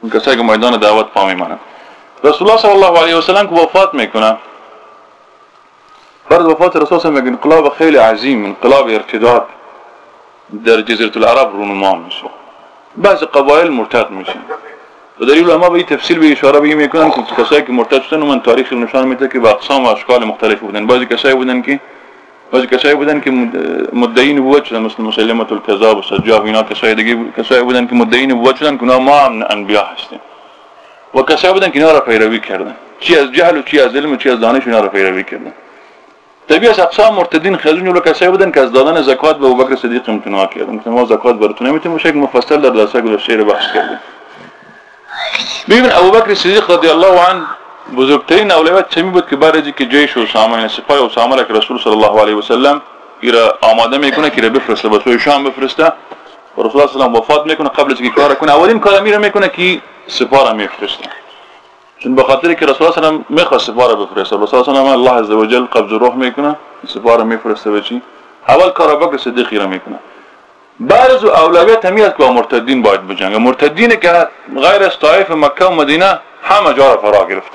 اون کسایی که میدان دعوت پا میمانند. رسول الله صلی الله علیه و سلم که وفات میکنه، بعد وفات رسول الله میگه انقلاب خیلی عظیم، انقلاب ارتداد در جزیره العرب رونما میشه، بعض قبایل مرتد میشن. و در این علما به تفصیل به اشاره به میکنن که کسایی که مرتد شدن من تاریخ نشان میده که به اقسام و اشکال مختلف بودن. بعضی کسایی بودن که مدعی نبوت شدن، مثل مسیلمة الکذاب و سجاح و اینا. کسایی بودن که مدعی نبوت شدن که ما هم انبیا هستیم، و کسایی بودن که اینا را پیروی کردن، چی از جهل و چی از علم و چی از دانش اینا را پیروی کردن. طبیعت اقسام مرتدین خزون جلو کسایی بودن که از دادن زکات به ابوبکر صدیق امتناع کردن، که ما زکات براتون نمیتونیم. شکل مفصل در درس گذشته بحث کردیم. ببین ابوبکر صدیق رضی الله عنه بزرگترین اولویت چمی بود که بعد از اینکه جیش اسامه، یعنی سپاه اسامه را که رسول صلی الله علیه و سلم ایرا آماده میکنه که بفرسته به سوی شام بفرسته، و رسول الله صلی الله علیه و وفات میکنه، قبل از اینکه کار کنه اولین کار میکنه که سپاه را میفرسته. چون به خاطر که رسول الله صلی الله علیه و میخواد سپاه را بفرسته، رسول الله صلی الله علیه و الله عز و جل قبض روح میکنه، سپاه را میفرسته به چی؟ اول کار ابوبکر صدیق را میکنه. بعد از اولویت همی است که با مرتدین باید بجنگه. مرتدین که غیر از طائف مکه و مدینه همه جا را فرا گرفتن.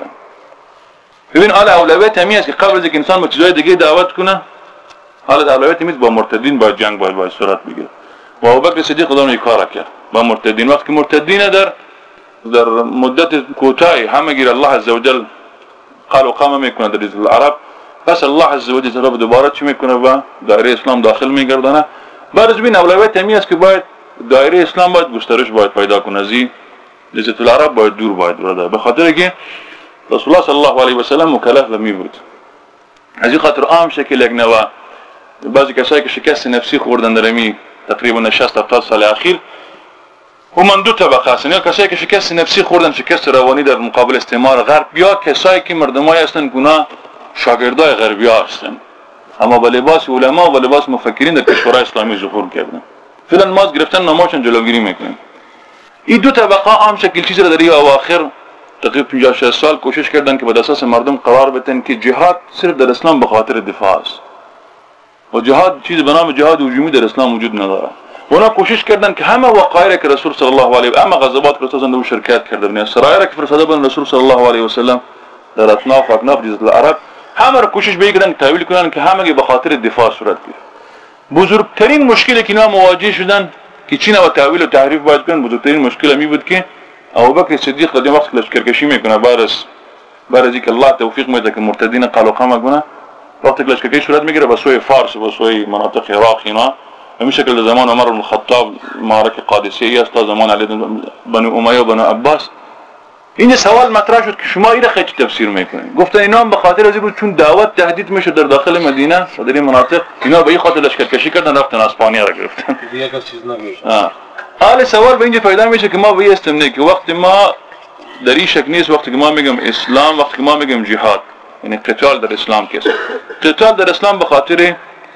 ببین حال اولویت همی است که قبل از اینکه انسان به چیزای دیگه دعوت کنه، حال اولویت همی است با مرتدین باید جنگ باید صورت بگیره. و ابوبکر صدیق خودمون این کارا کرد با مرتدین. وقتی مرتدین در مدت کوتاهی همه گیر الله عز و جل قال و قام میکنه در جزیره العرب، پس الله عز و جل دوباره چی میکنه و دایره اسلام داخل میگردونه. بعد از این اولویت همی است که باید دایره اسلام باید گسترش باید پیدا کنه، از جزیره العرب باید دور باید برده، به خاطر که رسول الله صلی الله علیه و سلم مکلف می بود. از این خاطر عام شکل یک نوع بعضی کسایی که شکست نفسی خوردن در می تقریبا 60-70 سال اخیر، و من دو طبقه هستن، یا کسایی که شکست نفسی خوردن، شکست روانی در مقابل استعمار غرب، یا کسایی که مردمای هستن گناه شاگردای غربی ها هستن، اما با لباس علما و لباس مفکرین در کشورهای اسلامی ظهور کردن. فعلا ما گرفتن نامشون جلوگیری میکنیم. این دو طبقه عام شکل چیزی را در این اواخر تقریبا 50-60 سال کوشش کردن که به اساس مردم قرار بدن که جهاد صرف در اسلام به خاطر دفاع است، و جهاد چیز به نام جهاد هجومی در اسلام وجود نداره. اونا کوشش کردن که همه وقایع که رسول صلی الله علیه و همه غزوات که رسول الله شرکت کردن، سرایری که فرستاده بودن رسول صلی الله علیه و سلم در اطناف و اکناف جزیره العرب، همه را کوشش بکنن که تحویل کنن که همه به خاطر دفاع صورت گرفت. بزرگترین مشکلی که اینا مواجه شدن که چی نوع تحویل و تحریف باید کنن، بزرگترین مشکل می بود که ابوبکر صدیق در وقت لشکرکشی میکنه، بعد از اینکه الله توفیق میده که مرتدین قلقمه کنه، وقتی که لشکرکشی صورت میگیره به سوی فارس و به سوی مناطق عراق اینا، به شکل زمان عمر بن الخطاب معرکه قادسیه است تا زمان علی بن امیه و بن عباس. این سوال مطرح شد که شما این را خیلی تفسیر میکنید. گفتن اینا به خاطر از اینکه چون دعوت تهدید میشه در داخل مدینه و در این مناطق، اینا به این خاطر لشکرکشی کردن رفتن اسپانیا را گرفتن. دیگه چیز نمیشه. حال سوال به اینجا پیدا میشه که ما به استمنه که وقتی ما در این شک نیست، وقتی که ما میگم اسلام، وقتی که ما میگم جهاد، یعنی قتال در اسلام کیست؟ قتال در اسلام به خاطر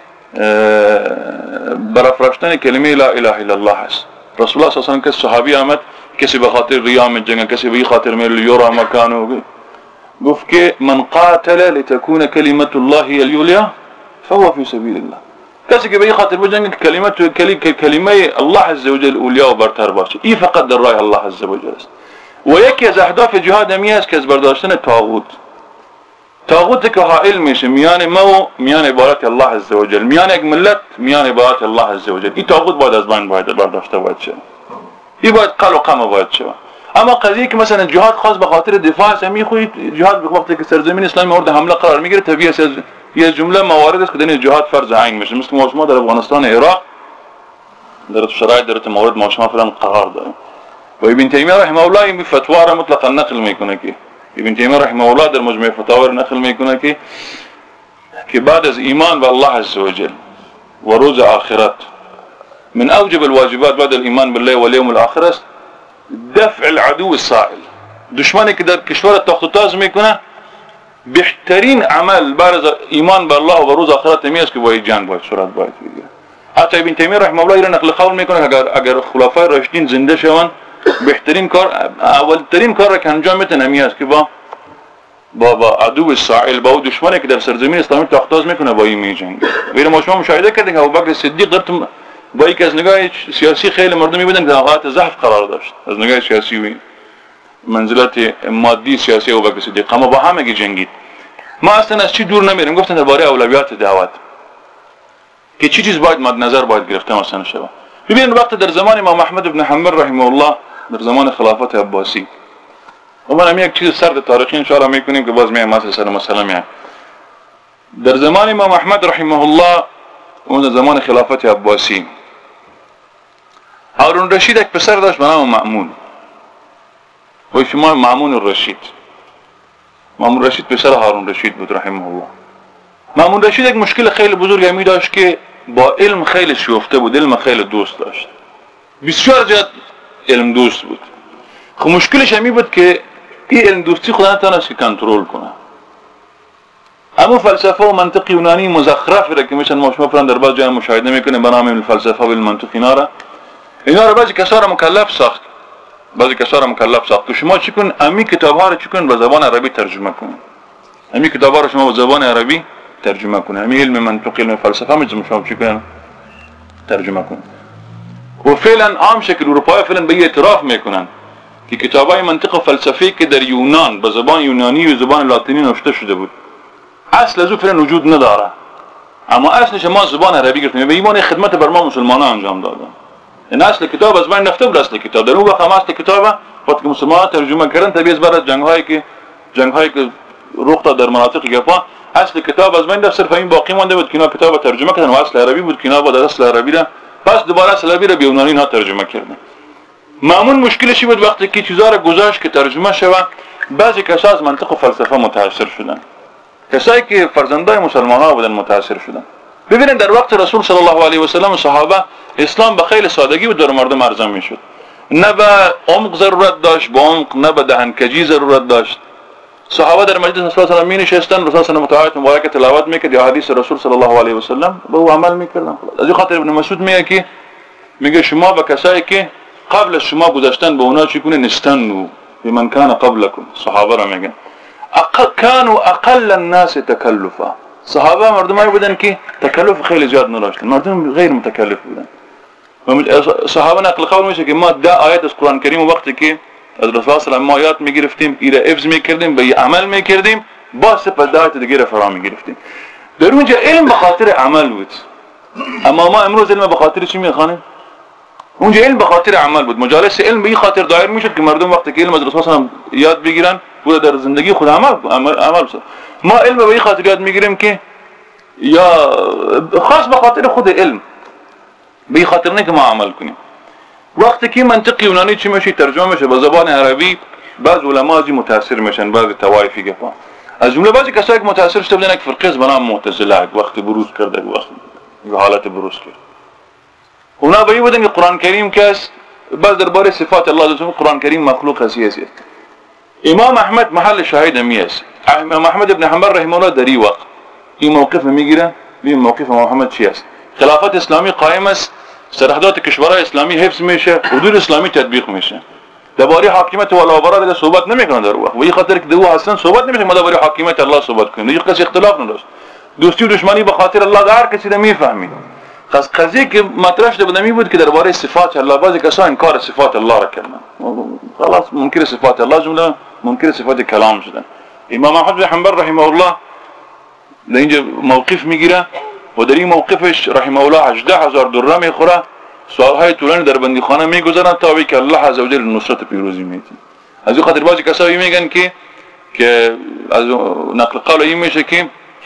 برافراشتن کلمه لا اله الا الله است. رسول الله صلی الله علیه و آله صحابی آمد، کسی به خاطر ریا میجنگه، کسی به خاطر میل یورا مکانو، گفت که من قاتل لتكون كلمه الله هي العليا فهو في سبيل الله. کسی که به خاطر بجنگه کلمه الله عز و جل اولیا و برتر باشه، این فقط در راه الله عز و جل است. و یکی از اهداف جهاد همی است که از برداشتن طاغوت که حائل میشه میان ما و میان عبادت الله عز و جل، میان یک ملت میان عبادت الله عز و جل، این طاغوت باید از بین باید برداشته باید شه، این باید قل و قمه باید شه. اما قضیه که مثلا جهاد خاص به خاطر دفاع است، میخوید جهاد به وقتی که سرزمین اسلامی مورد حمله قرار میگیره، طبیعی است یه جمله موارد است که در جهاد فرض عین میشه، مثل ما در افغانستان عراق در شرایط در مورد ما شما فعلا قرار داریم. و ابن تیمیه رحمه الله این فتوا را مطلقا نقل میکنه که ابن تیمیه رحمه الله در مجموع فتاوا نقل میکنه که بعد از ایمان به الله عز و جل و روز آخرت، من اوجب الواجبات بعد الایمان بالله والیوم الاخر است دفع العدو السائل، دشمنی که در کشور تخت و تاز میکنه، بهترین عمل بعد از ایمان به الله و روز آخرت است که باید جنگ باید صورت باید بگیره. حتی ابن تیمیه رحمه الله این نقل قول میکنه اگر خلفای راشدین زنده شوند، بهترین کار، اولترین کار را که انجام میتن همی است که با عدو سائل، با دشمنی که در سرزمین اسلامی تاختاز میکنه با این میجنگه. غیر ما شما مشاهده کردین که ابوبکر صدیق در با یک از نگاه سیاسی خیلی مردمی بودن که اوقات ضعف قرار داشت از نگاه سیاسی منزلت مادی سیاسی ابوبکر صدیق، اما با همگی جنگید. ما اصلا از چی دور نمیریم، گفتن درباره اولویات دعوت که چی چیز باید مد نظر باید گرفته مثلا شود. ببینید وقت در زمان امام احمد بن حنبل رحمه الله در زمان خلافت عباسی، و ما هم یک چیز سرد تاریخی ان شاء الله میکنیم که باز میام مثلا میام. در زمان امام احمد رحمه الله اون زمان خلافت عباسی، هارون رشید یک پسر داشت به نام مأمون، و شما مأمون الرشید. مأمون رشید پسر هارون رشید بود رحمه الله. مأمون رشید یک مشکل خیلی بزرگی می داشت که با علم خیلی شیفته بود، علم خیلی دوست داشت، بسیار زیاد علم دوست بود. خب مشکلش همی بود که این علم دوستی خدا نتونست که کنترل کنه. اما فلسفه و منطق یونانی مزخرفی را که میشن ما شما فران در بعض جای مشاهده میکنیم به نام الفلسفه و المنطق، اینا را بعضی کسا را مکلف ساخت، بعضی کسا را مکلف ساخت که شما چیکن امی کتاب ها را چیکن به زبان عربی ترجمه کنید. امی کتاب ها را شما به زبان عربی ترجمه کنید. امی علم منطق علم فلسفه میتونم شما چیکن ترجمه کنید. و فعلا عام شکل اروپایی فعلا به اعتراف میکنن که کتابای منطق و فلسفی که در یونان به زبان یونانی و زبان لاتینی نوشته شده بود اصل از او فعلا وجود نداره، اما اصلش ما زبان عربی گرفتیم به ایمان خدمت بر ما مسلمانان انجام دادن. این اصل کتاب از بین رفته بود. اصل کتاب در اون وقت هم اصل کتاب وقتی که مسلمانان ترجمه کردن طبیعت بعد جنگ‌هایی که رخ داد در مناطق گپا اصل کتاب از بین رفت، صرف این باقی مونده بود که اینا کتاب ترجمه کردن و اصل عربی بود که اینا با اصل عربی را پس دوباره اصل عربی را به یونانی ها ترجمه کردن. معمول مشکلش بود وقتی که چیزا را گذاشت که ترجمه شود بعضی کسا از منطق و فلسفه متاثر شدن، کسایی که فرزندای مسلمان‌ها بودن متاثر شدن. ببینید در وقت رسول صلی الله علیه و سلم صحابه اسلام به خیلی سادگی بود در مردم عرضه میشد، نه به عمق ضرورت داشت، به عمق نه به دهنکجی ضرورت داشت. صحابه در مجلس رسول صلی الله علیه و می نشستن، رسول صلی الله علیه و آیات مبارکه تلاوت میکرد یا حدیث رسول صلی الله علیه و سلم به او عمل میکردن. از این خاطر ابن مسعود میگه شما به کسایی که قبل شما گذشتن به اونا چی کنین استنوا بمن کان قبلکم. صحابه را میگن كانوا اقل الناس تکلفا، صحابه مردمایی بودن که تکلف خیلی زیاد نداشتن، مردم غیر متکلف بودن. صحابه نقل قول میشه که ما 10 آیت از قرآن کریم وقتی که از رسول الله صلی الله علیه و آله آیات میگرفتیم ایره حفظ میکردیم به عمل میکردیم با سپس 10 آیت دیگه فرا میگرفتیم. در اونجا علم به خاطر عمل بود، اما ما امروز علم به خاطر چی میخوانیم؟ اونجا علم به خاطر عمل بود. مجالس علم به این خاطر دایر میشد که مردم وقتی که علم از رسول الله یاد بگیرن بود در زندگی خود عمل شد. ما علم به این خاطر یاد میگیریم که یا خاص به خاطر خود علم، به این خاطر نه که ما عمل کنیم. وقتی که منطق یونانی چی میشه ترجمه میشه به زبان عربی بعض علما از متاثر میشن، بعض طوایفی گفا از جمله بعضی کسایی که متاثر شده بودن یک فرقه به نام معتزله وقتی بروز کرده، وقتی حالت بروز کرد اونا به این بودن که قرآن کریم که است بعض درباره صفات الله جل قرآن کریم مخلوق است. امام احمد محل شاهد می است. امام احمد ابن حنبل رحمه الله در این وقت این موقف میگیره. این موقف امام احمد چی است؟ خلافت اسلامی قائم است، سرحدات کشورهای اسلامی حفظ میشه، حدود اسلامی تطبیق میشه. درباره حاکمیت ولاورا دیگه صحبت نمیکنن در وقت. و این خاطر که دو اصلا صحبت نمیشه ما درباره حاکمیت الله صحبت کنیم. هیچ کسی اختلاف نداشت. دوستی و دشمنی به خاطر الله در کسی نمیفهمید. قضیه که مطرح شده بود بود که درباره صفات الله بعضی کسا انکار صفات الله را کردن، خلاص منکر صفات الله جمله منکر صفات کلام شدن. امام احمد بن حنبل رحمه الله در اینجا موقف میگیره و در این موقفش رحمه الله 18000 دره میخوره، سالهای طولانی در بندیخانه میگذارن تا وی که الله عزوجل نصرت پیروزی میده. از این خاطر بعضی کسا میگن که از نقل قول این میشه که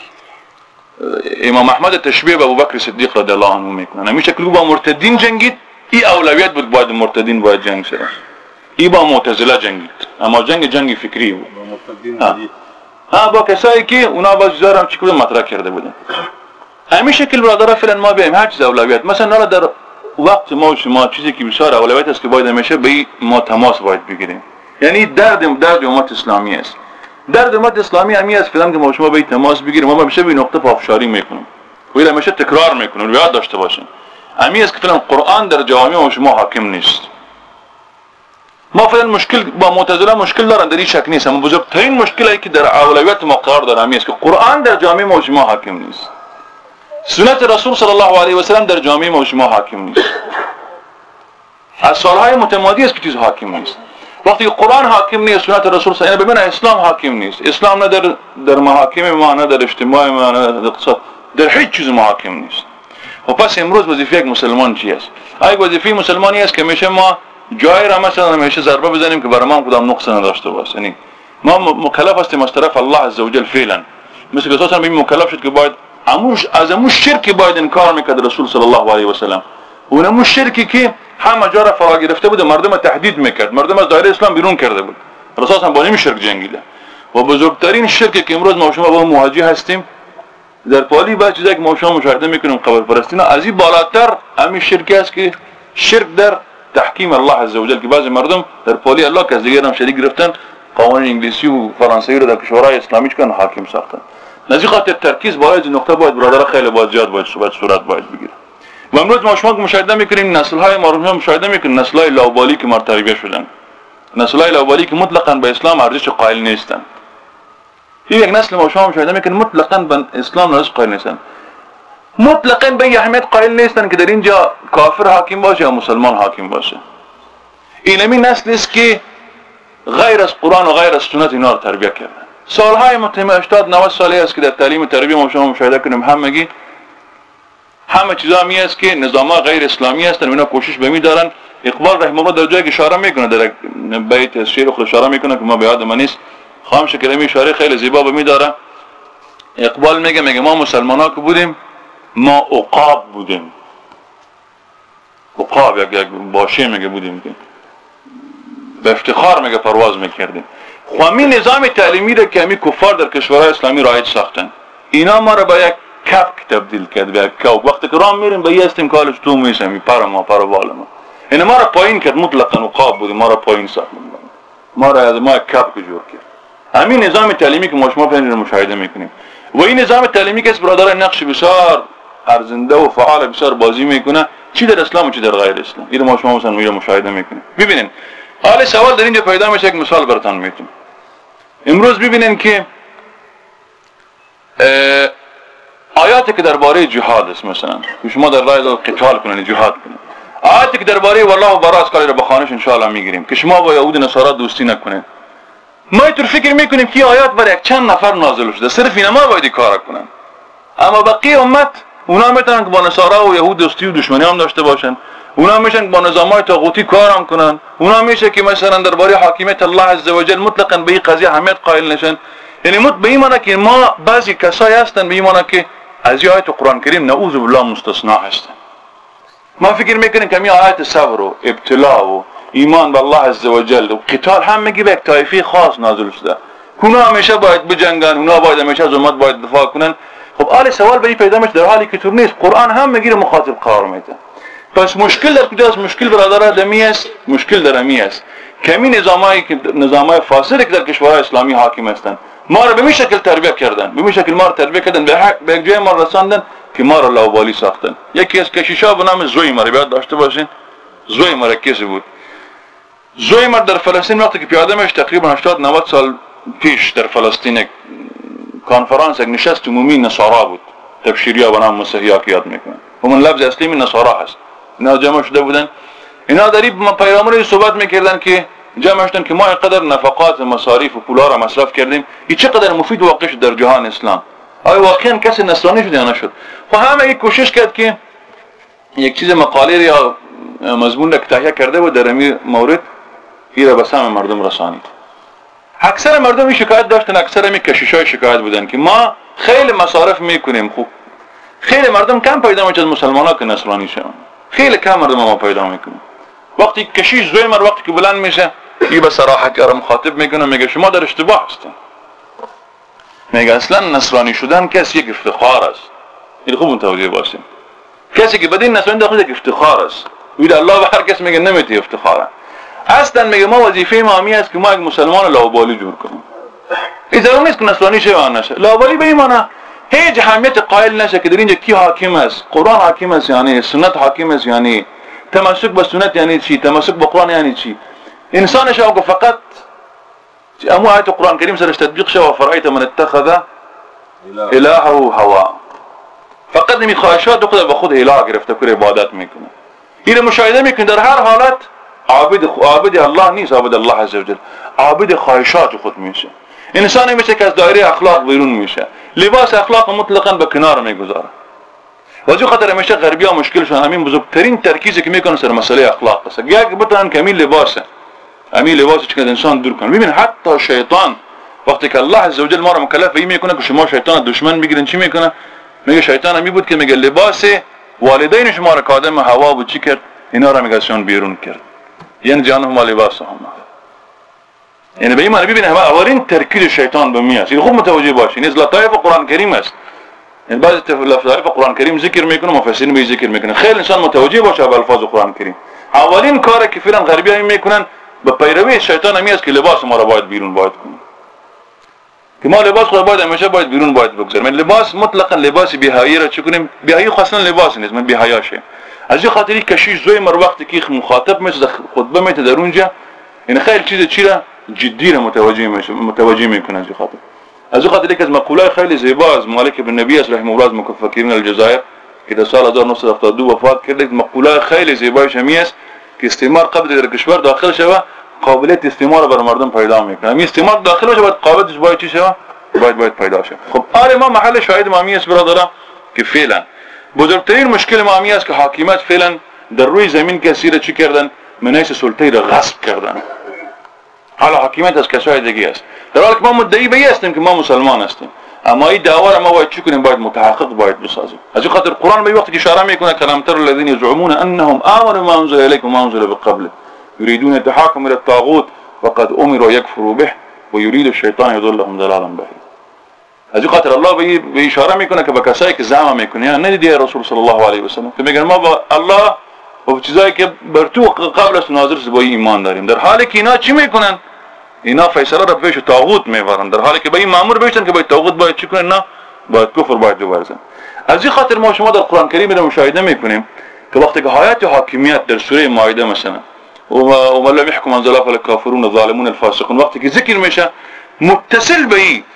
امام احمد تشبیه به ابوبکر صدیق رضی الله عنه میکنن. همین شکلی با مرتدین جنگید، این اولویت بود باید مرتدین باید جنگ شه. این با معتزله جنگید، اما جنگ فکری بود. با کسایی که اونا باز زارم چیکار مطرح کرده بودن. همین شکل برادر فعلا ما بیایم هر چیز اولویت. مثلا در وقت ما و شما چیزی که بسیار اولویت است که باید همیشه به ما تماس باید بگیریم. یعنی درد امت اسلامی است. درد امت اسلامی همی است که ما شما به تماس بگیریم، ما همیشه به نقطه پافشاری میکنیم و این همیشه تکرار میکنیم. یاد داشته باشین همی است که فعلا قرآن در جامعه ما شما حاکم نیست. ما فعلا مشکل با معتزله مشکل دارن، در این شک نیست، اما بزرگترین مشکلی که در اولویت ما قرار داره همی است که قرآن در جامعه ما شما حاکم نیست. سنت رسول صلی الله علیه و سلم در جامعه ما شما حاکم نیست. از سالهای متمادی است که چیز حاکم نیست. وقتی که قرآن حاکم نیست، سنت رسول صلی الله علیه و آله، اسلام حاکم نیست. اسلام نه در محاکم ما، نه در اجتماع ما، نه در اقتصاد، در هیچ چیز محاکم نیست. و پس امروز وظیفه یک مسلمان چی است؟ آیا وظیفه مسلمانی است که میشه ما جای را مثلا همیشه ضربه بزنیم که برای ما کدام نقص نداشته باشه؟ یعنی ما مکلف هستیم از طرف الله عزوجل فعلا. مثل که اساسا ببین مکلف شد که باید از همون شرکی باید انکار میکرد رسول صلی الله علیه و سلم. اون همون شرکی که همه جا را فرا گرفته بود، مردم تهدید میکرد، مردم از دایره اسلام بیرون کرده بود. رسول هم با این شرک جنگیده. و بزرگترین شرکی که امروز ما شما با مواجه هستیم در پالی بعضی چیزایی که ما شما مشاهده میکنیم قبر پرستی، از این بالاتر همین شرکی است که شرک در تحکیم الله عزوجل، که بعضی مردم در پالی الله که از دیگران شریک گرفتن قوانین انگلیسی و فرانسوی رو در کشورهای اسلامی کردن حاکم ساختن. نزدیک خاطر ترکیز باید نقطه باید برادر خیلی باید زیاد باید صورت باید بگیره. و امروز ما شما مشاهده میکنیم نسل‌های ما رو مشاهده میکنیم، نسل‌های لاابالی که تربیت شدن، نسل‌های لاابالی که مطلقاً به اسلام ارزش قائل نیستن. این یک نسل ما شما مشاهده میکنیم مطلقاً به اسلام ارزش قائل نیستن، مطلقاً به اهمیت قائل نیستن که در اینجا کافر حاکم باشه یا مسلمان حاکم باشه. این همین نسل است که غیر از قرآن و غیر از سنت اینا رو تربیت کردن. سالهای متهم 80 90 ساله است که در تعلیم تربیت ما شما مشاهده کنیم همه چیزا می است که نظام‌ها غیر اسلامی هستند و اینا کوشش به می دارن. اقبال رحمه الله در جایی اشاره میکنه، در بیت شعر خود اشاره میکنه که ما به یاد من نیست، خام شکرمی اشاره خیلی زیبا به می داره. اقبال میگه ما مسلمان‌ها که بودیم ما عقاب بودیم، عقاب یک باشه میگه بودیم که به افتخار میگه پرواز میکردیم. خوامی نظام تعلیمی را که همی کفار در کشورهای اسلامی رایج ساختن، اینا ما را به یک کپک تبدیل کرد، به یک کوک. وقتی که راه میریم به یه استیم کالش تو میشم پر ما ما این ما را پایین کرد، مطلقاً عقاب بودیم، ما را پایین ساخت، ما را از ما یک کپک جور کرد. همین نظام تعلیمی که ما شما فهمیدید مشاهده میکنیم و این نظام تعلیمی که برادران نقش بسیار ارزنده و فعال بسیار بازی میکنه، چی در اسلام و چی در غیر اسلام، این ما شما مثلا مشاهده میکنیم. ببینید حال سوال در اینجا پیدا میشه، یک مثال براتون میتونم. امروز ببینید که آیاتی که درباره جهاد است، مثلا شما در راه قتال کنین، جهاد کنین، آیاتی که درباره والله و براء کاری را بخوانش ان شاء الله میگیریم که شما با یهود نصارا دوستی نکنین. ما اینطور فکر میکنیم که آیات برای یک چند نفر نازل شده، صرف اینا ما باید کار کنن، اما بقیه امت اونا میتونن که با نصارا و یهود دوستی و دشمنی هم داشته باشن، اونا میشن با نظامای طاغوتی کار هم کنن، اونا میشه که مثلا درباره حاکمیت الله عزوجل مطلقاً به این قضیه اهمیت قائل نشن. یعنی به این معنی که ما بعضی کسایی هستن به این معنی که از این آیت قرآن کریم نعوذ بالله مستثنا هستن. ما فکر میکنیم که این آیت صبر و ابتلا و ایمان به الله عزوجل و قتال هم میگه به یک طایفه خاص نازل شده، اونا همیشه باید بجنگن، اونا باید همیشه از امت باید دفاع کنن. خب آل سوال به این پیدا میشه در حالی که طور نیست، قرآن هم میگیره مخاطب قرار میده. پس مشکل در کجاست؟ مشکل برادر دمی است، مشکل در امی است که همین نظامای فاسد که در کشورهای اسلامی حاکم هستند ما را به این شکل تربیت کردن، به این شکل ما را تربیت کردن، به یک جای ما رساندن که ما را لاابالی ساختن. یکی از کشیشا به نام زویمر، یاد داشته باشین زویمر کسی بود. زویمر در فلسطین وقتی که پیاده میشه تقریبا 80 90 سال پیش در فلسطین کنفرانس یک نشست عمومی نصارا بود، تبشیریا به نام مسیحیا که یاد میکنن و من لفظ اصلی من نصارا هست. اینا جمع شده بودن، اینا در این پیامبر صحبت میکردن که جمع شدن که ما اینقدر نفقات مصارف و پولا را مصرف کردیم، این چقدر مفید واقع شد در جهان اسلام، آیا واقعا کسی نصرانی شد یا نشد؟ خب همه یک کوشش کرد که یک چیز مقاله یا مضمون را که تهیه کرده بود در این مورد این را به سهم مردم رسانید. اکثر مردم این شکایت داشتن، اکثر این کشیشای شکایت بودن که ما خیلی مصارف میکنیم، خوب خیلی مردم کم پیدا میشه از مسلمان‌ها که نصرانی شون، خیلی کم مردم ما پیدا میکنیم. وقتی کشیش زویمر وقتی که بلند میشه این به صراحت مخاطب میکنه، میگه شما در اشتباه هستین، میگه اصلا نصرانی شدن کسی یک افتخار است. این خوب متوجه باشیم، کسی که بدین نصرانی داخل یک افتخار است، ولی الله به هر کس میگه نمیتی افتخاره. اصلا میگه ما وظیفه ما همی است که ما یک مسلمان لاابالی جور کنیم. این ضرور نیست که نصرانی شه یا نشه، لاابالی به این معنی هیچ اهمیت قائل نشه که در اینجا کی حاکم است، قرآن حاکم است یعنی سنت حاکم است، یعنی تمسک به سنت یعنی چی، تمسک به قرآن یعنی چی. انسانش او که فقط امو آیت قرآن کریم سرش تطبیق شه و فرایت من اتخذ الهه هوا، فقط نمی خواهشات خود به خود اله گرفته که عبادت میکنه. این مشاهده میکنه در هر حالت عابد الله نیست، عابد الله عزوجل، عابد خواهشات خود میشه. انسانی میشه که از دایره اخلاق بیرون میشه، لباس اخلاق مطلقاً به کنار میگذاره. واسه خاطر همیشه غربی‌ها مشکلشون همین بزرگترین ترکیزی که میکنن سر مسئله اخلاق است. یک بتونن که همین لباسه، همین لباسه که انسان دور کنه. ببین حتی شیطان وقتی که الله عزوجل ما رو مکلف به این میکنه که شما شیطان دشمن بگیرین، چی میکنه؟ میگه شیطان همی بود که میگه لباس والدین شما رو که آدم هوا بود چی کرد؟ اینا رو میگه ازشون بیرون کرد. یعنی جانهم و لباسهم. یعنی به این معنی ببین اولین ترکیز شیطان به می است. این خوب متوجه باشین. این لطایف قرآن کریم است. این بعضی لطایف قرآن کریم ذکر میکنه، مفسرین به ذکر میکنه. خیلی انسان متوجه باشه به الفاظ قرآن کریم. اولین کاری که فعلا غربی‌ها میکنن به پیروی شیطان همی است که لباس ما رو باید بیرون باید کنیم. که ما لباس خود باید همیشه باید بیرون باید بگذاریم. لباس مطلقاً لباس بی‌حیایی را چه کنیم؟ بی‌حیایی خاصا لباس نیست، من بی‌حیا شیم. از این خاطری کشیش زوی مر وقتی که مخاطب میشه خطبه میده در اونجا، این خیلی چیز چی را جدی را متوجه میکنه. از این خاطر از مقوله خیلی زیبا از مالک بن نبی است رحمه الله از مفکرین الجزایر که در سال 1972 وفات کرد، مقوله خیلی زیبایش همی است که استعمار قبل در کشور داخل شود قابلیت استعمار بر مردم پیدا میکنه. همین استعمار داخل بشه باید قابلیتش باید چی شود؟ باید پیدا شه. خب آره ما محل شاهد ما همی است برادران که فعلا بزرگترین مشکل ما همی است که حاکمیت فعلا در روی زمین کسی را چی کردن؟ منیس سلطه را غصب کردن. حالا حاکمیت از کسای دیگه است. در حالی که ما مدعی به هستیم که ما مسلمان هستیم، اما این دعوا را ما باید چی کنیم؟ باید متحقق باید بسازیم. از این خاطر قرآن به وقتی که اشاره میکنه کلام تر الذین یزعمون انهم آمنوا ما انزل الیکم وما انزل بقبل یریدون التحاکم الى الطاغوت وقد امروا یکفروا به ويريد الشیطان یضلهم ضلالا بعیدا. از این خاطر الله به اشاره میکنه که به کسایی که زعم میکنه نه دیدی رسول صلی الله علیه و سلم که میگن ما با الله و چیزایی که بر تو قبل از ناظر با ایمان داریم، در حالی که اینا چی میکنن؟ اینا فیصله را پیش طاغوت میبرن، در حالی که به این مامور بشن که باید طاغوت باید چی کنن؟ نه باید کفر باید بورزن. از این خاطر ما شما در قرآن کریم را مشاهده میکنیم که وقتی که آیات حاکمیت در سوره مائده مثلا و من لم يحكم انزل فالكافرون الظالمون الفاسقون وقتی که ذکر میشه متصل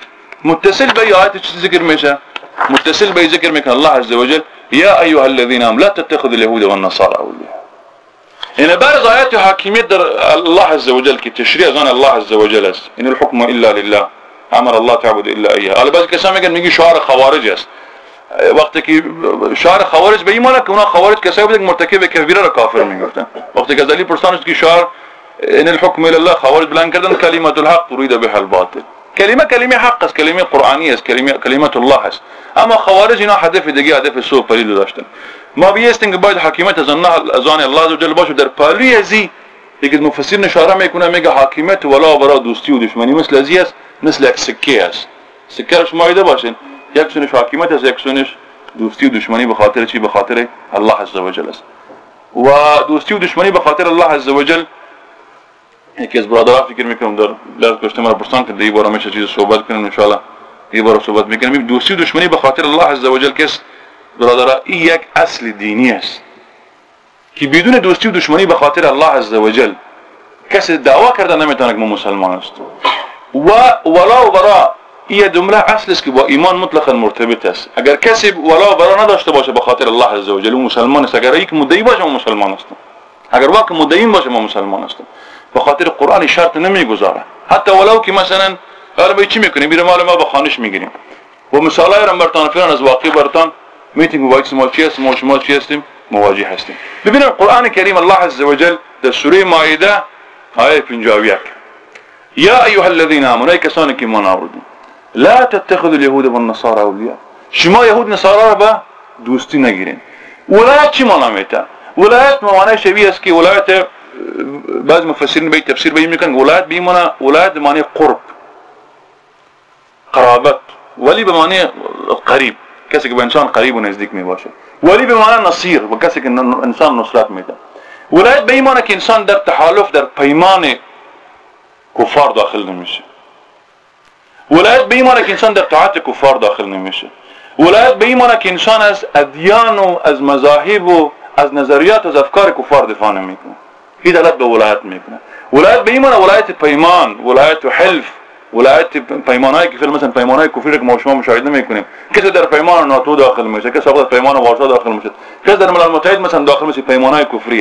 به آیات چی ذکر میشه؟ متصل به ذکر میکنه الله عز وجل یا ایها الذين آمنوا لا تتخذوا اليهود والنصارى اولياء. این بعض آیات حاکمیت در الله عز وجل که تشریع از آن الله عز وجل است. این الحكم الا لله امر الله تعبد الا اياه. حالا بعضی کسا میگن شعار خوارج است. وقتی که شعار خوارج به این معنی که اونا خوارج کسایی بودن که مرتکب کبیره را کافر میگفتن. وقتی که از علی پرسان است که شعار این الحكم الا الله خوارج بلند کردن کلمت الحق تريد بها الباطل. کلمه حق است، کلمه قرآنی است، کلمت الله است. اما خوارج اینا هدف دیگه، هدف سو پلید داشتن. ما بیستیم که باید حاکمیت از آن الله عزوجل باشه. در پالی ازی یک مفسر اشاره میکنه میگه حاکمیت ولا برا دوستی و دشمنی مثل ازی است، مثل یک سکه است. سکه رو شما دیده باشین، یک سونش حاکمیت است، یک سونش دوستی و دشمنی به خاطر چی؟ به خاطر الله عزوجل است. و دوستی و دشمنی به خاطر الله عزوجل یکی از برادران فکر میکنم در لحظه گذشته مرا پرسان که دیگه بار میشه چیز صحبت کنیم ان شاء الله دیگه بار صحبت میکنیم. دوستی و دشمنی به خاطر الله عزوجل که برادران این یک اصل دینی است که بدون دوستی و دشمنی به خاطر الله عزوجل کسی دعوا کرده نمیتونه که ما مسلمان است. و ولا و برا این جمله اصل است که با ایمان مطلقاً مرتبط است. اگر کسی ولا و برا نداشته باشه به خاطر الله عزوجل او مسلمان است. اگر یک مدعی باشه ما مسلمان هستیم، اگر واقعا مدعی باشه ما مسلمان هستیم. به خاطر قرآن شرط نمیگذاره. حتی ولو که مثلا حالا چی میکنیم؟ میریم مال ما به خانش میگیریم و مثالای رو برتان فلان از واقع برتان میتونیم واقعا ما چی هستیم، ما شما چی هستیم، مواجه هستیم. ببینید قرآن کریم الله عز وجل در سوره مائده آیه 51 یا ایها الذين آمنوا ای کسانی که ایمان آوردید لا تتخذوا اليهود والنصارى اولیاء، شما یهود نصارا را به دوستی نگیرین. ولایت چی معنی میده؟ ولایت معنی شبیه است که ولایت بعض مفسرین به تفسیر به این میگن ولایت به معنی ولایت به معنی قرب، قرابت، ولی به معنی قریب، کسی که به انسان قریب و نزدیک می باشه. ولی به معنی نصیر و کسی که انسان نصرت میده. ولایت به این معنی که انسان در تحالف در پیمان کفار داخل نمیشه. ولایت به این معنی که انسان در طاعت کفار داخل نمیشه. ولایت به این معنی که انسان از ادیان و از مذاهب و از نظریات و از افکار کفار دفاع نمیکنه. این دلالت به ولایت میکنه. ولایت به این معنی ولایت پیمان، ولایت حلف، ولایت پیمانایی که مثلا پیمانای کفری که ما شما مشاهده میکنیم، کسی در پیمان ناتو داخل میشه، کسی در پیمان وارسا داخل میشه، کسی در ملل متحد مثلا داخل میشه، پیمانای کفری است.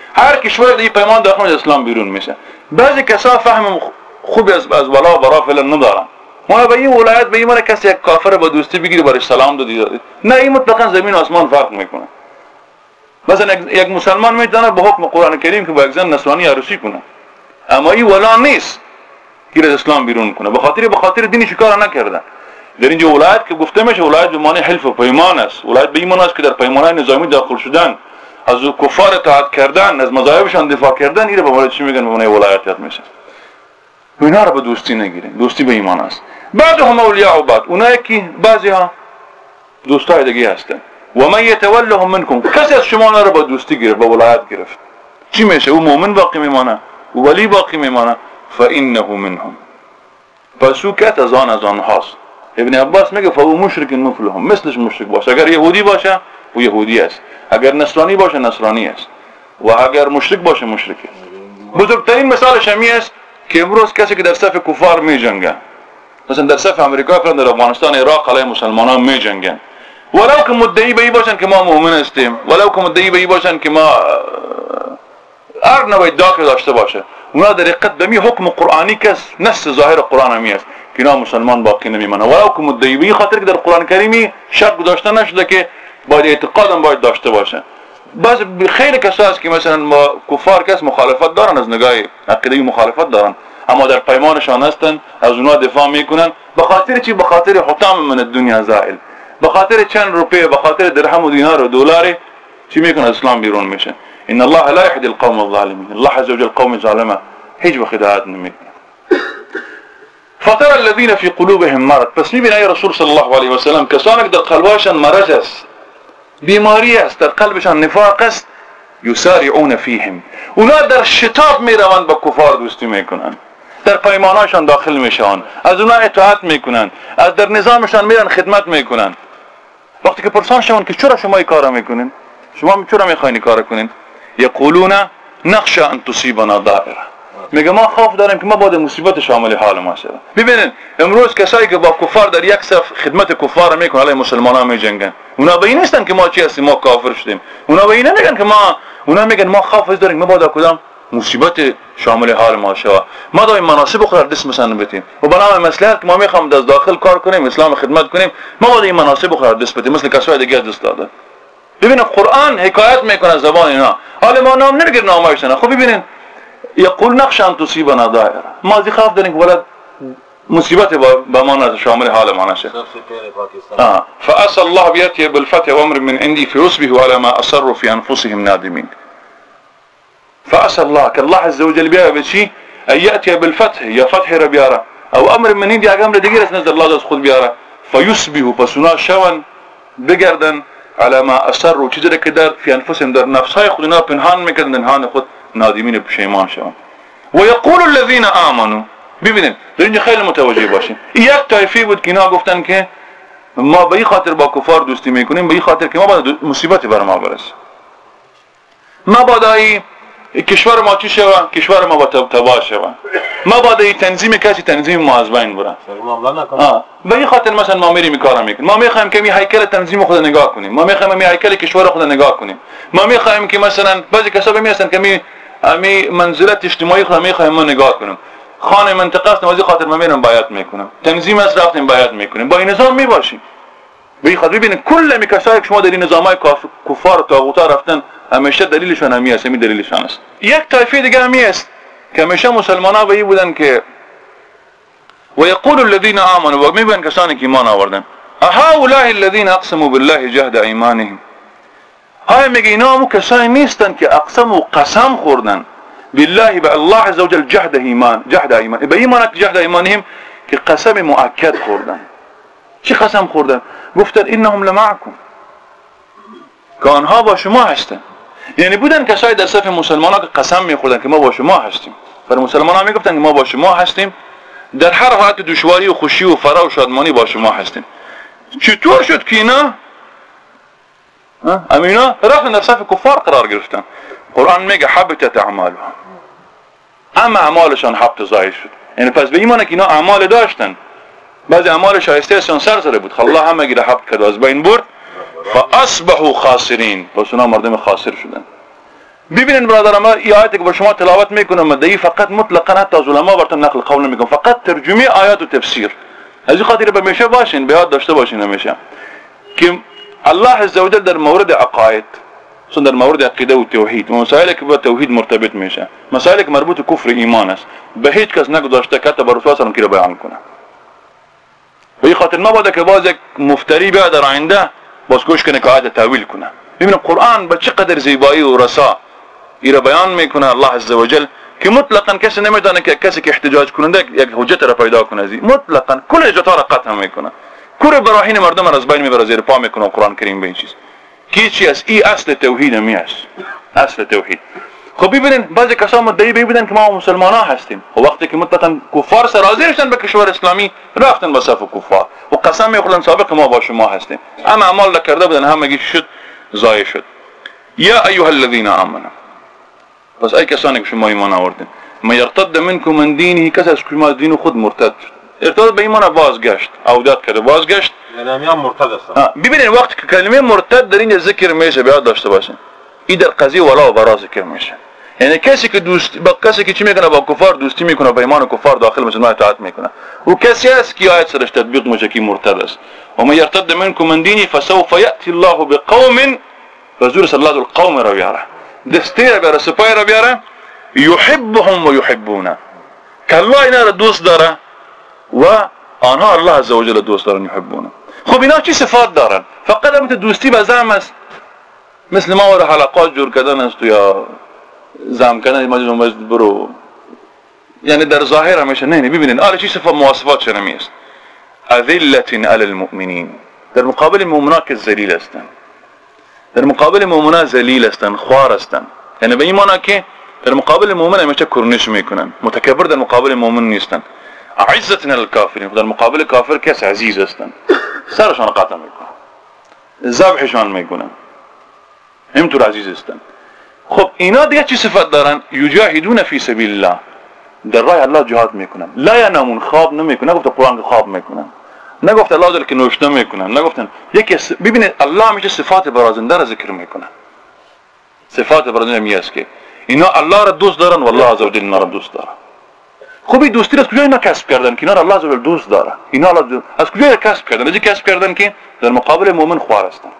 هر کشور این پیمان داخل از اسلام بیرون میشه. بعضی کسا فهم خوب از ولا برا فعلا ندارن. ما به این ولایت به این کسی یک کافر با دوستی بگیری برای سلام دادی، نه این مطلقا زمین و آسمان فرق میکنه. مثلا یک مسلمان میتونه به حکم قرآن کریم که با یک زن نصرانی عروسی کنه، اما این ولا نیست که از اسلام بیرون کنه، به خاطر دینش کار نکردن. در اینجا ولایت که گفته میشه ولایت به معنی حلف و پیمان است. ولایت به این معنی است که در پیمانهای نظامی داخل شدن، از کفار اطاعت کردن، از مذاهبشان دفاع کردن، این به معنی چی میگن؟ به معنی ولایت یاد میشه. اینا رو به دوستی نگیرین، دوستی به ایمان است. بعد هم اولیاء و بعد اونایی که بعضی ها دوستای دیگه هستن. و من یتولهم منکم، کسی از شما اونا رو به دوستی گرفت، به ولایت گرفت، چی میشه؟ او مؤمن باقی میمانه، او ولی باقی میمانه. فانه منهم، پس او کت از آنهاست. ابن عباس میگه فهو مشرک مثلهم، مثلش مشرک باشه. اگر یهودی باشه او یهودی است، اگر نصرانی باشه نصرانی است، و اگر مشرک باشه مشرکی. بزرگترین مثالش همی است که امروز کسی که در صف کفار میجنگه، مثلا در صف امریکا فرند، در افغانستان عراق علیه مسلمانان میجنگن، ولو که مدعی به این باشن که ما مؤمن هستیم، ولو که مدعی به این باشن که ما هر نوع داخل داشته باشه، اونا در حقیقت به می حکم قرآنی کس نص ظاهر قرآن همی است که اینا مسلمان باقی نمیمانه، ولو که مدعی به این خاطر که در قرآن کریمی شرط گذاشته نشده که باید اعتقادم باید داشته باشه. باز خیلی کسا هست که مثلا با کفار کس مخالفت دارن، از نگاه عقیده‌ای مخالفت دارن، اما در پیمانشان هستن، از اونا دفاع میکنن. به خاطر چی؟ به خاطر حطام من الدنیا زائل، به خاطر چند روپیه، به خاطر درهم و دینار و دلار چی میکنه؟ اسلام بیرون میشه. ان الله لا يهدي القوم الظالمين، الله عز وجل قوم ظالمه هیچ وقت هدایت نمیکنه. فترى الذين في قلوبهم مرض، پس میبینه ای رسول صلی الله علیه و سلم کسانی که در قلبشان مرض است، بیماری است، در قلبشان نفاق است، یسارعون فیهم، اونا در شتاب میروند با کفار دوستی میکنن، در پیماناشان داخل میشن، از اونا اطاعت میکنن، از در نظامشان میرن خدمت میکنن. وقتی که پرسان شون که چرا شما این کارا میکنین، شما چرا میخواین این کارا کنین، یقولون نخشى ان تصيبنا دائره، میگه ما خوف داریم که ما بعد مصیبت شامل حال ما شود. ببینید امروز کسایی که با کفار در یک صف خدمت کفار میکنن، علیه مسلمانان میجنگن، اونا به این نیستن که ما چی هستیم، ما کافر شدیم، اونا به این نمیگن که اونا میگن ما خوف داریم ما بعد کدام مصیبت شامل حال ما شود، ما دائم مناسب خود دست مثلا بدیم و بنابراین مصلحت که ما میخوام از داخل کار کنیم، اسلام خدمت کنیم، ما باید این مناسب خود دست بدیم، مثل کسای دیگه دست دادن. ببینید قرآن حکایت میکنه از زبان اینا، حالا ما نام نمیگیرن نامایشن. خب ببینید یقول نخشى ان تصيبنا دائره، ما زی خوف داریم که ولد مصیبت با ما نشه، شامل حال ما نشه. فاسال الله بیاتی بالفتح وامر من عندي فيصبحوا على ما اصروا في انفسهم نادمين. فاسال الله که الله عز وجل بیا بچی ایاتی بالفتح، یا فتح را بیاره، او امر من عندي امر دیگر از نزد الله از خود بیاره، فیصبحوا پسونا شون بگردن على ما اصروا، چیزی که در فی انفسهم در نفسهای خود اینا پنهان میکردن، نهان خود نادمین پشیمان شوند. و یقول الذين آمنوا، ببینید در اینجا خیلی متوجه باشین، یک طایفه بود که اینا گفتن که ما به این خاطر با کفار دوستی میکنیم، به این خاطر که ما باید مصیبتی بر ما برسه، ما باید کشور ما چی شوه، کشور ما با تباه شوه، ما باید این تنظیم کسی تنظیم ما از بین بره. به این خاطر مثلا ما میریم کارا میکنیم، ما میخوایم که می هیکل تنظیم خود نگاه کنیم، ما میخوایم می هیکل کشور خود نگاه کنیم، ما میخوایم که مثلا بعضی کسا میهستن که می منزلت اجتماعی خود میخوایم ما نگاه کنیم، خانه منطقه است نوازی خاطر ما میرم بیعت میکنم، تنظیم است رفتیم بیعت میکنیم، با این نظام میباشیم. به این خاطر ببینید کل میکسایی که شما در این نظامای کفار و طاغوتا رفتن همیشه دلیلشون همی است، همین دلیلشون است. یک طایفه دیگه همی است که همیشه مسلمان‌ها به این بودن که و یقول الذين آمنوا، و میگن کسانی که ایمان آوردن، اهؤلاء الذين اقسموا بالله جهد ایمانهم، های میگه اینا همون کسانی نیستن که اقسم و قسم خوردن بالله به الله عز وجل جهد ایمان، به ایمان جهد ایمانهم که قسم مؤکد خوردن. چی قسم خوردن؟ گفتن انهم لمعكم، که آنها با شما هستن. یعنی بودن کسایی در صف مسلمانان که قسم میخوردن که ما با شما هستیم، برای مسلمانان میگفتن که ما با شما هستیم، در هر حالت دشواری و خوشی و فرح و شادمانی با شما هستیم. چطور شد که اینا امینا رفتن در صف کفار قرار گرفتن؟ قرآن میگه حبطت اعمالهم، اما اعمالشان حبط ضایع شد. یعنی پس به ایمان که اینا اعمال داشتن، بعضی اعمال شایسته اشون سر زده بود، الله همه گیره حبط کرد از بین برد، فاصبحوا خاسرین، پس اونا مردم خاسر شدن. ببینید برادران، ما این آیاتی که با شما تلاوت میکنم مدعی فقط مطلقاً حتی از علما براتون نقل قول نمیکنم، فقط ترجمه آیات و تفسیر. از این خاطر به همیشه باشین، به یاد داشته باشین همیشه که الله عزوجل در مورد عقاید، در مورد عقیده و توحید و مسائلی که با توحید مرتبط میشه، مسائلی که مربوط به کفر ایمان است، به هیچ کس نگذاشته که حتی با رسول الله که بیان کنه. به این خاطر نباید که باز یک مفتری بیاد در آینده باز کوشش کنه که آیات تاویل کنه. ببینید قرآن به چقدر زیبایی و رسا ایرا بیان میکنه الله عزوجل که مطلقاً کسی نمیدونه که کسی که احتجاج کننده یک حجت را پیدا کنه، از مطلقاً کل حجت‌ها را قطع میکنه، کل براهین مردم را از بین میبره، زیر پا میکنه قرآن کریم به این چیز کی چی است. این اصل توحید می است، اصل توحید. خب ببینید بعضی کسا مدعی ببینن که ما مسلمان ها هستیم، و وقتی که مطلقاً کفار سرازیر شدن به کشور اسلامی رفتن به صف کفار و قسم میخورن سابق ما با شما هستیم، اما اعمال کرده بودن همگی شد ضایع شد. یا ایها الذین آمنوا، پس ای کسانی که شما ایمان آوردین، ما یرتد منکم من دینه، کسی از شما دین خود مرتد شد، ارتد به ایمان بازگشت، عودت کرده بازگشت، یعنی هم مرتد است. ببینید وقتی که کلمه مرتد در اینجا ذکر میشه بیاد داشته باشین، این در قضیه ولا و برا ذکر میشه. یعنی کسی که دوستی با کسی که چی میکنه با کفار دوستی میکنه، با ایمان کفار داخل مسلمان اطاعت میکنه، و کسی است که آیت سرش تطبیق میشه که مرتد است. و ما یرتد منکم من دینه فسوف یأتی الله بقوم، رسول صلی الله القوم را بیاره، دسته را بیاره، سپاه را بیاره، یحبهم و یحبونه، که الله اینا را دوست داره و آنها الله عزوجل دوست دارن، یحبونه. خب اینا چی صفات دارن؟ فقط هم دوستی به زعم است، مثل ما و حلقات جور کردن است یا زعم کردن مسجد برو، یعنی در ظاهر همیشه نه. ببینید آره چی صفات مواصفات چنمی است. اذلة علی المؤمنین، در مقابل مؤمنان که ذلیل هستند، در مقابل مؤمنان ذلیل هستند، خوار هستند، یعنی به این معنی که در مقابل مؤمن همیشه کرنش میکنن، متکبر در مقابل مؤمن نیستند. عزة علی الکافرین، در مقابل کافر کس عزیز هستند، سرشان قطع میکنن، ذبحشان میکنن، همینطور عزیز هستند. خب اینا دیگه چی صفت دارن؟ یجاهدون فی سبیل الله، در راه الله جهاد میکنن، لا ینامون، خواب نمیکنن، نگفت قرآن که خواب میکنن، نگفت الله جل که نوشته میکنن، نگفتن یکی. ببینید الله همیشه صفات برازنده را ذکر میکنه، صفات برازنده میاست که اینا الله را دوست دارن و الله عزوجل اینا را دوست داره. خب این دوستی را از کجا اینا کسب کردن که اینا را الله عزوجل دوست داره؟ اینا از کجا کسب کردن؟ از کسب کردن که در مقابل مؤمن خوار هستن،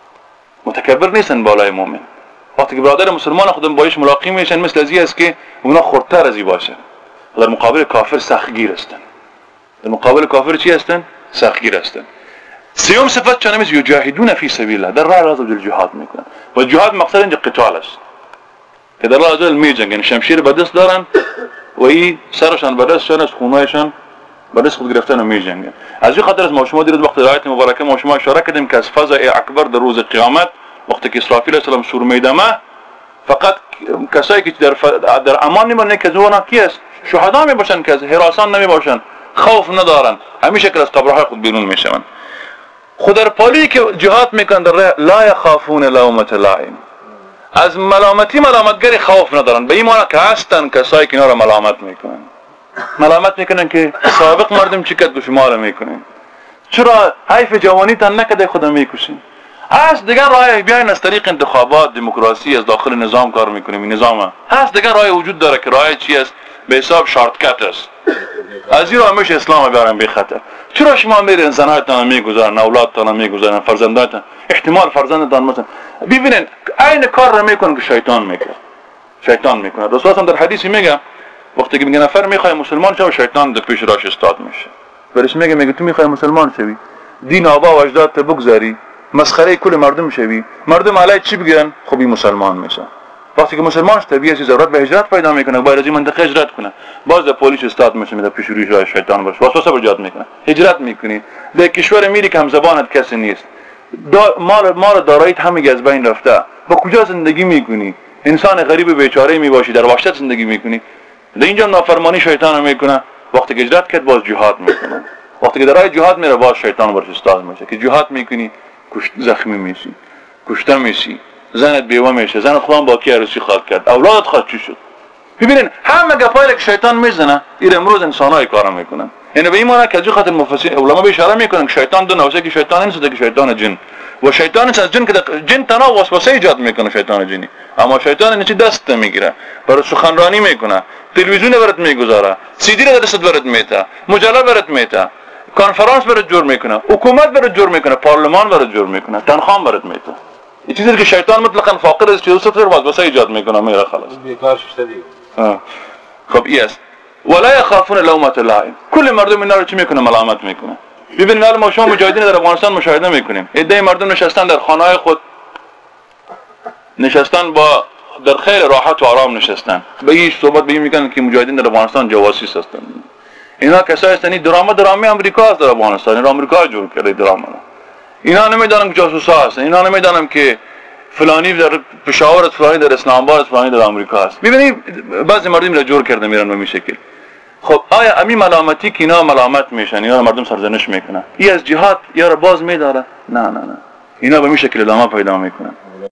متکبر نیستن بالای مؤمن. وقتی که برادر مسلمان خودم باش ملاقات میشن مثل ازی است که اونا خردتر ازی باشه، در مقابل کافر سختگیر هستن، در مقابل کافر چی هستن؟ سختگیر هستن. سیوم صفت چنین است، یجاهدون فی سبیل الله، در راه الله عزوجل جهاد میکنن. و جهاد مقصد اینجا قتال است که در الله عزوجل میجنگن، شمشیر به دست دارن و این سرشان به دستشان است، خونهایشان به دست خود گرفتن و میجنگن. از این خاطر ما شما دیدید وقتی آیت مبارکه ما شما اشاره کردیم که از فزع اکبر در روز قیامت وقتی که اسرافیل علیه السلام سور میدمه، فقط کسایی که در امان نمیمونن که زونا کی است؟ شهدا میباشن که از هراسان نمیباشن، خوف ندارن، همیشه که از قبرهای خود بیرون میشون. خود پالی که جهاد میکنن در لا یخافون لومة لائم، از ملامتگری خوف ندارن. به این معنی که هستن کسایی که اینا را ملامت میکنن که سابق مردم چی کرد شما را میکنین، چرا حیف جوانی تن نکده خودم میکشین. هست دیگر راه بیاین از طریق انتخابات دموکراسی از داخل نظام کار میکنیم. این نظام هست دیگر راه وجود داره که راه چی است؟ به حساب شارتکت است. از این راه میشه اسلام بیارن بی خطر. چرا شما میرین زنایتان میگذارن، اولادتان میگذارن، فرزندانتان، احتمال فرزندتان مثلا ببینن عین کار را میکنن که شیطان میکنه. رسول الله در حدیثی میگه وقتی که میگه نفر میخواد مسلمان شه، شیطان در پیش راش استاد میشه. برش میگه تو میخوای مسلمان شوی، دین آبا و اجداد تو بگذاری، مسخره کل مردم شوی، مردم علیه چی بگن؟ خب این مسلمان میشه. وقتی که مسلمان شد طبیعی ضرورت به هجرت پیدا میکنه، باید از این منطقه هجرت کنه. باز پلیس استاد میشه، میاد پیش روی جای شیطان باشه، واسه ایجاد میکنه، هجرت میکنی. در کشور میری که هم زبانت کسی نیست، مال داراییت همه از بین رفته، با کجا زندگی میکنی؟ انسان غریب بیچاره میباشی، در وحشت زندگی میکنی. در اینجا نافرمانی شیطان میکنه. وقتی که هجرت کرد باز جهاد میکنه. وقتی که در راه جهاد میره باز شیطان برش استاد میشه که جهاد میکنی، زخمی میشی، کشته میشی، زنت بیوه میشه، زن خودم با کی عروسی خواهد کرد، اولادت خواهد چی شد. ببینین همه گپایی که شیطان میزنه این امروز انسان‌های کارا میکنن. یعنی به این معنی که از خاطر مفسرین علما به اشاره میکنن که شیطان دو نوعه، که شیطان انس و که شیطان جن. و شیطانش از جن تنها وسوسه ایجاد میکنه شیطان جنی، اما شیطان چی دست میگیره، برای سخنرانی میکنه، تلویزیون برات میگذاره، سی دی را دستت برات میته، مجله برات میته، کنفرانس برات جور میکنه، حکومت برات جور میکنه، پارلمان برات جور میکنه، تنخواه برات میته. این چیزی که شیطان مطلقاً فاقد است، چیزی صفر وسوسه ایجاد میکنه، میره خلاص. بیکار شده دیگه. خب ایست. ولا يخافون لومة لائم. کل مردم اینا رو چی میکنه؟ ملامت میکنه. ببینید الان ما شما مجاهدین در افغانستان مشاهده میکنیم، عده مردم نشستن در خانه‌های خود، نشستن با در خیر راحت و آرام نشستن، به این صحبت به این میگن که مجاهدین در افغانستان جواسیس هستند. اینا کسایی هستند درام آمریکا است در افغانستان، این آمریکا جور کرده درام. اینا نمیدونن که جاسوس هستند، اینا نمیدونن که فلانی در پشاور است، فلانی در اسلام آباد است، فلانی در آمریکا است. ببینید بعضی مردم را جور کرده میرن به این شکل. خب آیا امی ملامتی که اینا ملامت میشن، اینا مردم سرزنش میکنن، این از جهاد یا را باز میداره؟ نه اینا به این شکل ادامه پیدا میکنن.